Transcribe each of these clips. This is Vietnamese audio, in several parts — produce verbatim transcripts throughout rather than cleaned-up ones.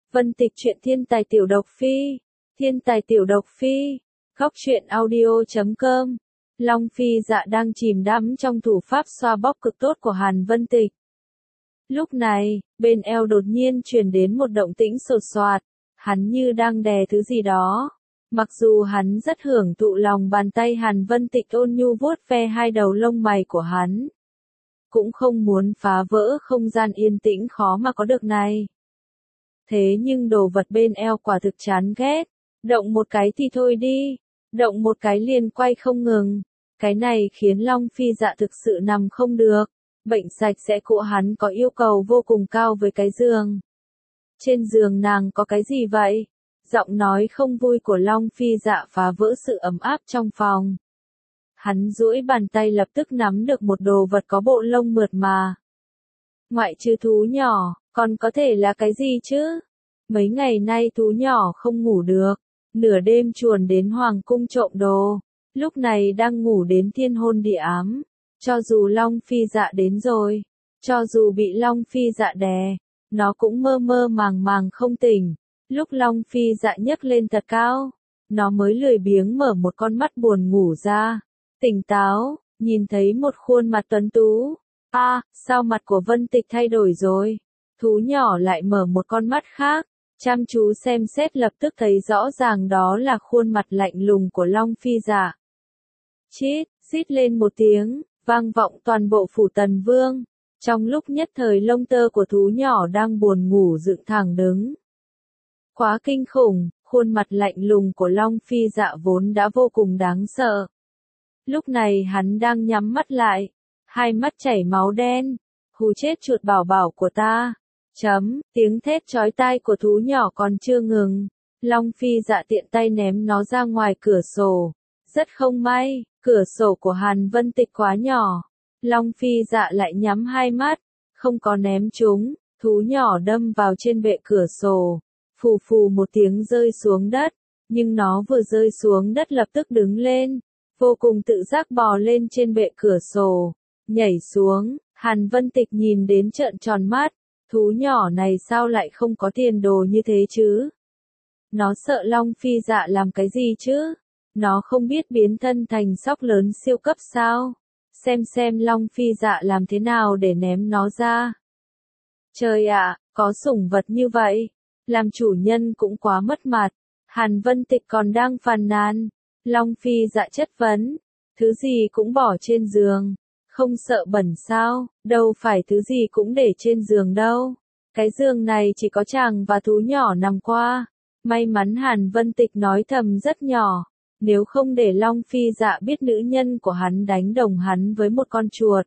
Vân Tịch truyện thiên tài tiểu độc phi, thiên tài tiểu độc phi, góc truyện audio chấm com. Long Phi Dạ đang chìm đắm trong thủ pháp xoa bóp cực tốt của Hàn Vân Tịch. Lúc này, bên eo đột nhiên truyền đến một động tĩnh sột soạt, hắn như đang đè thứ gì đó. Mặc dù hắn rất hưởng thụ lòng bàn tay Hàn Vân Tịch ôn nhu vuốt ve hai đầu lông mày của hắn, cũng không muốn phá vỡ không gian yên tĩnh khó mà có được này. Thế nhưng đồ vật bên eo quả thực chán ghét, động một cái thì thôi đi, động một cái liền quay không ngừng. Cái này khiến Long Phi Dạ thực sự nằm không được, bệnh sạch sẽ của hắn có yêu cầu vô cùng cao với cái giường. Trên giường nàng có cái gì vậy? Giọng nói không vui của Long Phi Dạ phá vỡ sự ấm áp trong phòng. Hắn duỗi bàn tay lập tức nắm được một đồ vật có bộ lông mượt mà. Ngoại trừ thú nhỏ, còn có thể là cái gì chứ? Mấy ngày nay thú nhỏ không ngủ được, nửa đêm chuồn đến hoàng cung trộm đồ, lúc này đang ngủ đến thiên hôn địa ám. Cho dù Long Phi Dạ đến rồi, cho dù bị Long Phi Dạ đè, nó cũng mơ mơ màng màng không tỉnh. Lúc Long Phi Dạ nhấc lên thật cao, nó mới lười biếng mở một con mắt buồn ngủ ra, tỉnh táo, nhìn thấy một khuôn mặt tuấn tú. A, à, sao mặt của Vân Tịch thay đổi rồi? Thú nhỏ lại mở một con mắt khác, chăm chú xem xét lập tức thấy rõ ràng đó là khuôn mặt lạnh lùng của Long Phi Dạ. Chít, rít lên một tiếng, vang vọng toàn bộ phủ Tần Vương. Trong lúc nhất thời lông tơ của thú nhỏ đang buồn ngủ dựng thẳng đứng. Quá kinh khủng, khuôn mặt lạnh lùng của Long Phi Dạ vốn đã vô cùng đáng sợ. Lúc này hắn đang nhắm mắt lại, hai mắt chảy máu đen, hù chết chuột bảo bảo của ta. Chấm, tiếng thét chói tai của thú nhỏ còn chưa ngừng. Long Phi Dạ tiện tay ném nó ra ngoài cửa sổ. Rất không may, cửa sổ của Hàn Vân Tịch quá nhỏ. Long Phi Dạ lại nhắm hai mắt, không có ném chúng, thú nhỏ đâm vào trên bệ cửa sổ. Phù phù một tiếng rơi xuống đất, nhưng nó vừa rơi xuống đất lập tức đứng lên, vô cùng tự giác bò lên trên bệ cửa sổ, nhảy xuống. Hàn Vân Tịch nhìn đến trợn tròn mắt, thú nhỏ này sao lại không có tiền đồ như thế chứ? Nó sợ Long Phi Dạ làm cái gì chứ? Nó không biết biến thân thành sóc lớn siêu cấp sao? Xem xem Long Phi Dạ làm thế nào để ném nó ra. Trời ạ, có sủng vật như vậy, làm chủ nhân cũng quá mất mặt. Hàn Vân Tịch còn đang phàn nàn. Long Phi Dạ chất vấn, thứ gì cũng bỏ trên giường, không sợ bẩn sao? Đâu phải thứ gì cũng để trên giường đâu. Cái giường này chỉ có chàng và thú nhỏ nằm qua. May mắn Hàn Vân Tịch nói thầm rất nhỏ, nếu không để Long Phi Dạ biết nữ nhân của hắn đánh đồng hắn với một con chuột,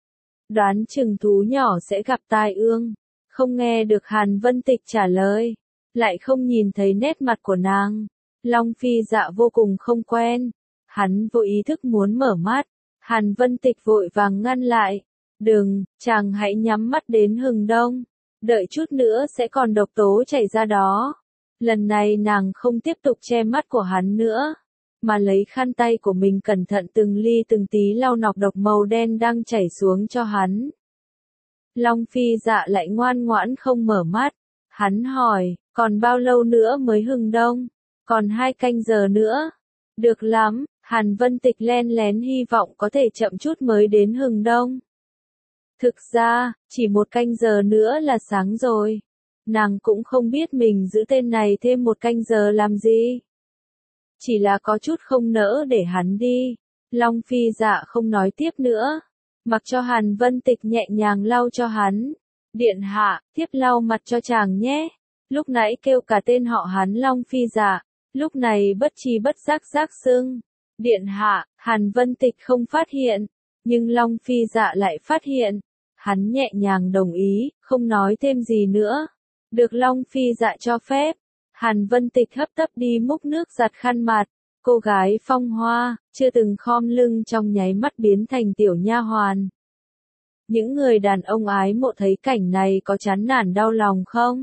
đoán chừng thú nhỏ sẽ gặp tai ương. Không nghe được Hàn Vân Tịch trả lời, lại không nhìn thấy nét mặt của nàng. Long Phi Dạ vô cùng không quen, hắn vô ý thức muốn mở mắt. Hàn Vân Tịch vội vàng ngăn lại, đừng, chàng hãy nhắm mắt đến hừng đông, đợi chút nữa sẽ còn độc tố chảy ra đó. Lần này nàng không tiếp tục che mắt của hắn nữa, mà lấy khăn tay của mình cẩn thận từng ly từng tí lau nọc độc màu đen đang chảy xuống cho hắn. Long Phi Dạ lại ngoan ngoãn không mở mắt. Hắn hỏi, còn bao lâu nữa mới hừng đông? Còn hai canh giờ nữa. Được lắm, Hàn Vân Tịch len lén hy vọng có thể chậm chút mới đến hừng đông. Thực ra, chỉ một canh giờ nữa là sáng rồi. Nàng cũng không biết mình giữ tên này thêm một canh giờ làm gì. Chỉ là có chút không nỡ để hắn đi. Long Phi Dạ không nói tiếp nữa, mặc cho Hàn Vân Tịch nhẹ nhàng lau cho hắn. Điện hạ, tiếp lau mặt cho chàng nhé. Lúc nãy kêu cả tên họ hắn Long Phi Dạ, lúc này bất tri bất giác giác sưng. Điện hạ, Hàn Vân Tịch không phát hiện, nhưng Long Phi Dạ lại phát hiện. Hắn nhẹ nhàng đồng ý, không nói thêm gì nữa. Được Long Phi Dạ cho phép, Hàn Vân Tịch hấp tấp đi múc nước giặt khăn mặt. Cô gái phong hoa, chưa từng khom lưng trong nháy mắt biến thành tiểu nha hoàn. Những người đàn ông ái mộ thấy cảnh này có chán nản đau lòng không?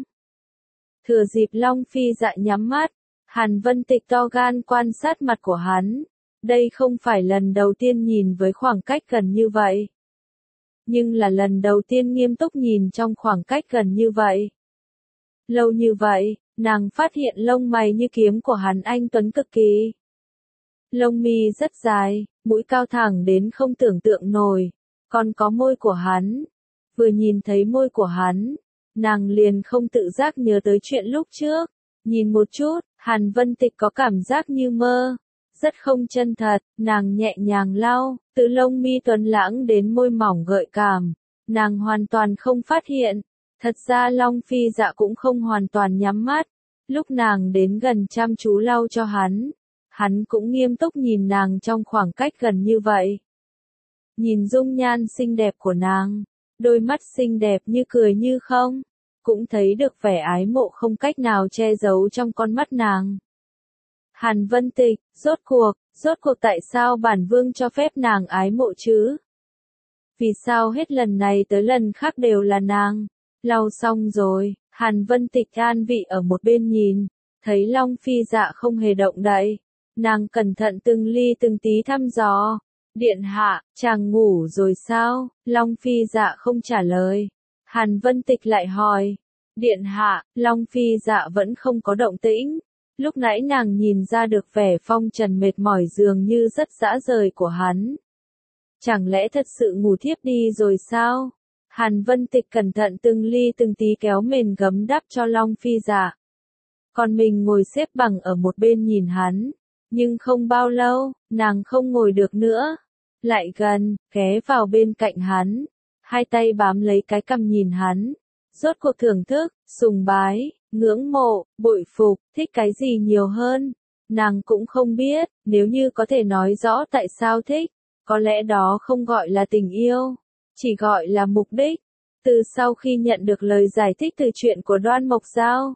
Thừa dịp Long Phi Dạ nhắm mắt, Hàn Vân Tịch to gan quan sát mặt của hắn. Đây không phải lần đầu tiên nhìn với khoảng cách gần như vậy, nhưng là lần đầu tiên nghiêm túc nhìn trong khoảng cách gần như vậy. Lâu như vậy, nàng phát hiện lông mày như kiếm của hắn anh tuấn cực kỳ. Lông mi rất dài, mũi cao thẳng đến không tưởng tượng nổi, còn có môi của hắn. Vừa nhìn thấy môi của hắn, nàng liền không tự giác nhớ tới chuyện lúc trước. Nhìn một chút, Hàn Vân Tịch có cảm giác như mơ, rất không chân thật, nàng nhẹ nhàng lau, từ lông mi tuấn lãng đến môi mỏng gợi cảm, nàng hoàn toàn không phát hiện. Thật ra Long Phi Dạ cũng không hoàn toàn nhắm mắt, lúc nàng đến gần chăm chú lau cho hắn, hắn cũng nghiêm túc nhìn nàng trong khoảng cách gần như vậy. Nhìn dung nhan xinh đẹp của nàng, đôi mắt xinh đẹp như cười như không, cũng thấy được vẻ ái mộ không cách nào che giấu trong con mắt nàng. Hàn Vân Tịch, rốt cuộc, rốt cuộc tại sao bản vương cho phép nàng ái mộ chứ? Vì sao hết lần này tới lần khác đều là nàng? Lau xong rồi, Hàn Vân Tịch an vị ở một bên nhìn, thấy Long Phi Dạ không hề động đậy. Nàng cẩn thận từng ly từng tí thăm dò. Điện hạ, chàng ngủ rồi sao? Long Phi Dạ không trả lời. Hàn Vân Tịch lại hỏi. Điện hạ, Long Phi Dạ vẫn không có động tĩnh. Lúc nãy nàng nhìn ra được vẻ phong trần mệt mỏi dường như rất dã rời của hắn. Chẳng lẽ thật sự ngủ thiếp đi rồi sao? Hàn Vân Tịch cẩn thận từng ly từng tí kéo mền gấm đắp cho Long Phi Dạ. Còn mình ngồi xếp bằng ở một bên nhìn hắn. Nhưng không bao lâu, nàng không ngồi được nữa. Lại gần, ghé vào bên cạnh hắn. Hai tay bám lấy cái cằm nhìn hắn. Rốt cuộc thưởng thức, sùng bái, ngưỡng mộ, bội phục, thích cái gì nhiều hơn. Nàng cũng không biết, nếu như có thể nói rõ tại sao thích. Có lẽ đó không gọi là tình yêu, chỉ gọi là mục đích. Từ sau khi nhận được lời giải thích từ chuyện của Đoan Mộc Giao,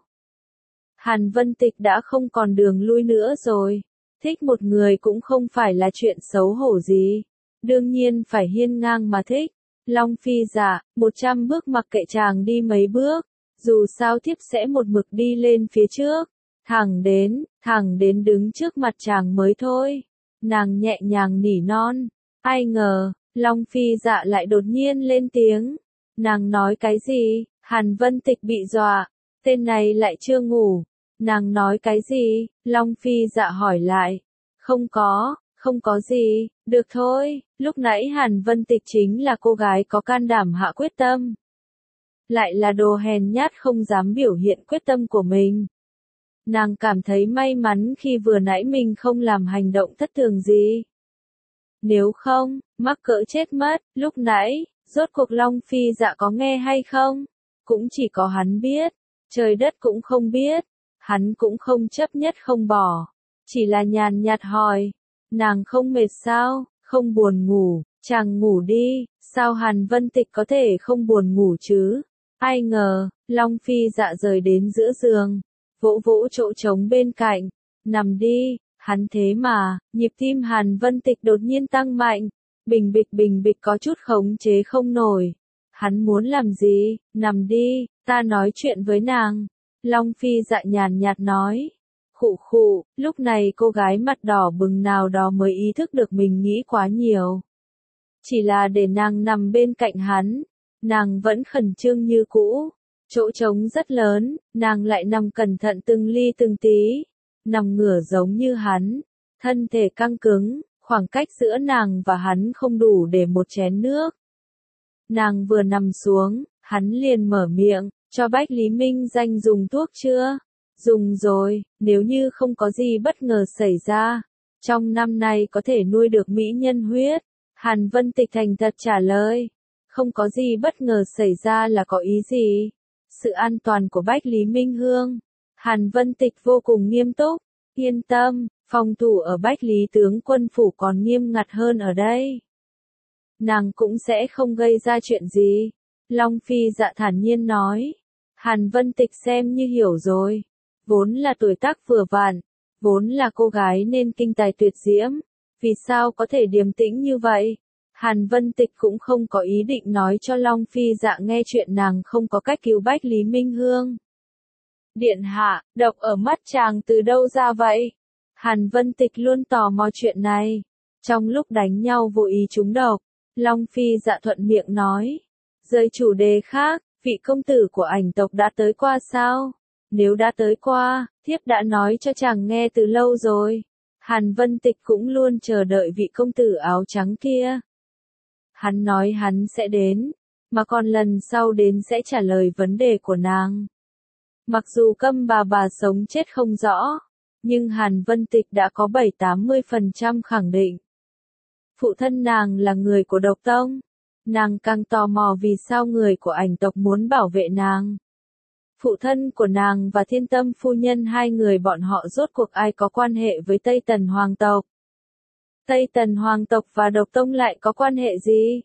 Hàn Vân Tịch đã không còn đường lui nữa rồi. Thích một người cũng không phải là chuyện xấu hổ gì. Đương nhiên phải hiên ngang mà thích. Long Phi Dạ, một trăm bước mặc kệ chàng đi mấy bước. Dù sao thiếp sẽ một mực đi lên phía trước. Thẳng đến, thẳng đến đứng trước mặt chàng mới thôi. Nàng nhẹ nhàng nỉ non. Ai ngờ, Long Phi Dạ lại đột nhiên lên tiếng. Nàng nói cái gì? Hàn Vân Tịch bị dọa. Tên này lại chưa ngủ. Nàng nói cái gì? Long Phi Dạ hỏi lại. Không có, không có gì, được thôi. Lúc nãy Hàn Vân Tịch chính là cô gái có can đảm hạ quyết tâm. Lại là đồ hèn nhát không dám biểu hiện quyết tâm của mình. Nàng cảm thấy may mắn khi vừa nãy mình không làm hành động thất thường gì. Nếu không, mắc cỡ chết mất. Lúc nãy, rốt cuộc Long Phi Dạ có nghe hay không? Cũng chỉ có hắn biết. Trời đất cũng không biết. Hắn cũng không chấp nhất không bỏ. Chỉ là nhàn nhạt hỏi. Nàng không mệt sao? Không buồn ngủ? Chàng ngủ đi. Sao Hàn Vân Tịch có thể không buồn ngủ chứ? Ai ngờ, Long Phi Dạ rời đến giữa giường. Vỗ vỗ chỗ trống bên cạnh. Nằm đi. Hắn thế mà, nhịp tim Hàn Vân Tịch đột nhiên tăng mạnh. Bình bịch bình bịch có chút khống chế không nổi. Hắn muốn làm gì? Nằm đi, ta nói chuyện với nàng. Long Phi Dạ nhàn nhạt nói. Khụ khụ, lúc này cô gái mặt đỏ bừng nào đó mới ý thức được mình nghĩ quá nhiều. Chỉ là để nàng nằm bên cạnh hắn. Nàng vẫn khẩn trương như cũ. Chỗ trống rất lớn, nàng lại nằm cẩn thận từng ly từng tí. Nằm ngửa giống như hắn. Thân thể căng cứng, khoảng cách giữa nàng và hắn không đủ để một chén nước. Nàng vừa nằm xuống, hắn liền mở miệng, cho Bách Lý Minh Danh dùng thuốc chưa? Dùng rồi, nếu như không có gì bất ngờ xảy ra. Trong năm nay có thể nuôi được mỹ nhân huyết. Hàn Vân Tịch thành thật trả lời. Không có gì bất ngờ xảy ra là có ý gì? Sự an toàn của Bách Lý Minh Hương. Hàn Vân Tịch vô cùng nghiêm túc. Yên tâm, phòng thủ ở Bách Lý tướng quân phủ còn nghiêm ngặt hơn ở đây. Nàng cũng sẽ không gây ra chuyện gì. Long Phi Dạ thản nhiên nói. Hàn Vân Tịch xem như hiểu rồi. Vốn là tuổi tác vừa vặn. Vốn là cô gái nên kinh tài tuyệt diễm. Vì sao có thể điềm tĩnh như vậy? Hàn Vân Tịch cũng không có ý định nói cho Long Phi Dạ nghe chuyện nàng không có cách cứu Bách Lý Minh Hương. Điện hạ, độc ở mắt chàng từ đâu ra vậy? Hàn Vân Tịch luôn tò mò chuyện này. Trong lúc đánh nhau vô ý trúng độc, Long Phi Dạ thuận miệng nói. Rời chủ đề khác, vị công tử của ảnh tộc đã tới qua sao? Nếu đã tới qua, thiếp đã nói cho chàng nghe từ lâu rồi. Hàn Vân Tịch cũng luôn chờ đợi vị công tử áo trắng kia. Hắn nói hắn sẽ đến, mà còn lần sau đến sẽ trả lời vấn đề của nàng. Mặc dù Câm bà bà sống chết không rõ, nhưng Hàn Vân Tịch đã có bảy tám mươi phần trăm khẳng định. Phụ thân nàng là người của độc tông. Nàng càng tò mò vì sao người của ảnh tộc muốn bảo vệ nàng. Phụ thân của nàng và Thiên Tâm phu nhân hai người bọn họ rốt cuộc ai có quan hệ với Tây Tần Hoàng tộc. Tây Tần Hoàng tộc và độc tông lại có quan hệ gì?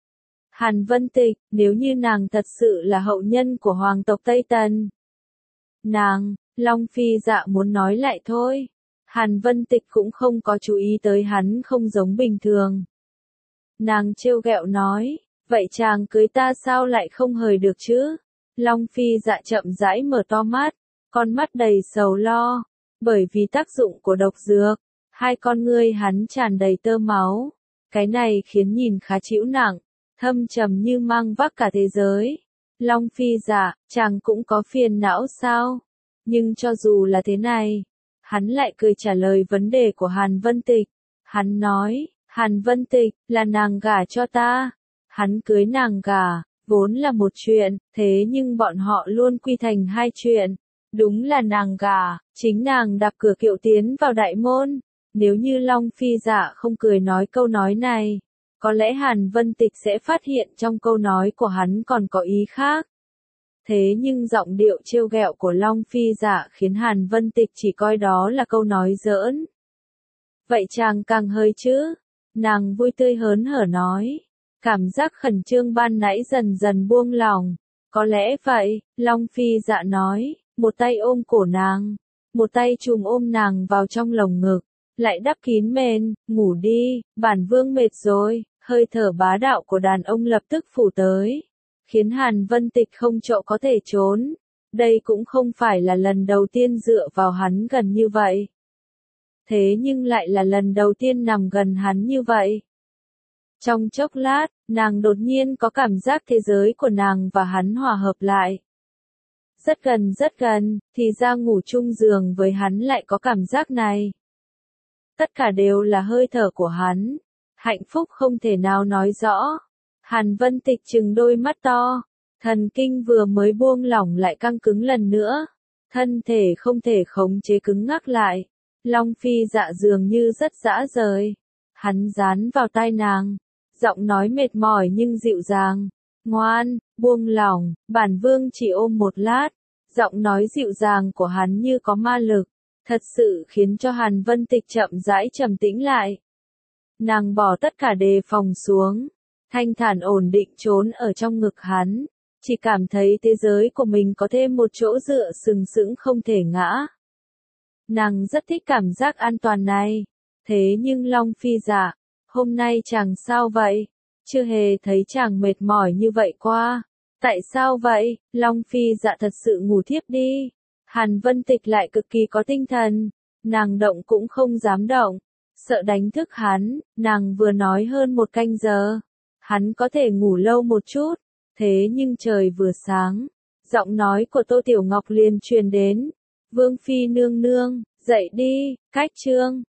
Hàn Vân Tịch, nếu như nàng thật sự là hậu nhân của Hoàng tộc Tây Tần. Nàng, Long Phi Dạ muốn nói lại thôi. Hàn Vân Tịch cũng không có chú ý tới hắn không giống bình thường. Nàng trêu ghẹo nói, vậy chàng cưới ta sao lại không hời được chứ? Long Phi Dạ chậm rãi mở to mắt, con mắt đầy sầu lo, bởi vì tác dụng của độc dược, hai con ngươi hắn tràn đầy tơ máu. Cái này khiến nhìn khá chịu nặng, thâm trầm như mang vác cả thế giới. Long Phi Dạ, chàng cũng có phiền não sao? Nhưng cho dù là thế này, hắn lại cười trả lời vấn đề của Hàn Vân Tịch. Hắn nói, Hàn Vân Tịch, là nàng gả cho ta. Hắn cưới nàng gả, vốn là một chuyện, thế nhưng bọn họ luôn quy thành hai chuyện. Đúng là nàng gả, chính nàng đạp cửa kiệu tiến vào đại môn. Nếu như Long Phi Dạ không cười nói câu nói này, có lẽ Hàn Vân Tịch sẽ phát hiện trong câu nói của hắn còn có ý khác. Thế nhưng giọng điệu trêu ghẹo của Long Phi Dạ khiến Hàn Vân Tịch chỉ coi đó là câu nói giỡn. Vậy chàng càng hơi chứ? Nàng vui tươi hớn hở nói. Cảm giác khẩn trương ban nãy dần dần buông lỏng. Có lẽ vậy, Long Phi Dạ nói, một tay ôm cổ nàng, một tay chùm ôm nàng vào trong lồng ngực, lại đắp kín mền, ngủ đi, bản vương mệt rồi. Hơi thở bá đạo của đàn ông lập tức phủ tới, khiến Hàn Vân Tịch không chỗ có thể trốn. Đây cũng không phải là lần đầu tiên dựa vào hắn gần như vậy. Thế nhưng lại là lần đầu tiên nằm gần hắn như vậy. Trong chốc lát, nàng đột nhiên có cảm giác thế giới của nàng và hắn hòa hợp lại. Rất gần rất gần, thì ra ngủ chung giường với hắn lại có cảm giác này. Tất cả đều là hơi thở của hắn. Hạnh phúc không thể nào nói rõ. Hàn Vân Tịch trừng đôi mắt to. Thần kinh vừa mới buông lỏng lại căng cứng lần nữa. Thân thể không thể khống chế cứng ngắc lại. Long Phi Dạ dường như rất dã rời. Hắn dán vào tai nàng. Giọng nói mệt mỏi nhưng dịu dàng. Ngoan, buông lỏng, bản vương chỉ ôm một lát. Giọng nói dịu dàng của hắn như có ma lực. Thật sự khiến cho Hàn Vân Tịch chậm rãi trầm tĩnh lại. Nàng bỏ tất cả đề phòng xuống, thanh thản ổn định trốn ở trong ngực hắn, chỉ cảm thấy thế giới của mình có thêm một chỗ dựa sừng sững không thể ngã. Nàng rất thích cảm giác an toàn này, thế nhưng Long Phi Dạ, hôm nay chàng sao vậy? Chưa hề thấy chàng mệt mỏi như vậy qua. Tại sao vậy? Long Phi Dạ thật sự ngủ thiếp đi. Hàn Vân Tịch lại cực kỳ có tinh thần, nàng động cũng không dám động. Sợ đánh thức hắn, nàng vừa nói hơn một canh giờ. Hắn có thể ngủ lâu một chút, thế nhưng trời vừa sáng, giọng nói của Tô Tiểu Ngọc liền truyền đến. Vương Phi nương nương, dậy đi, cách chương.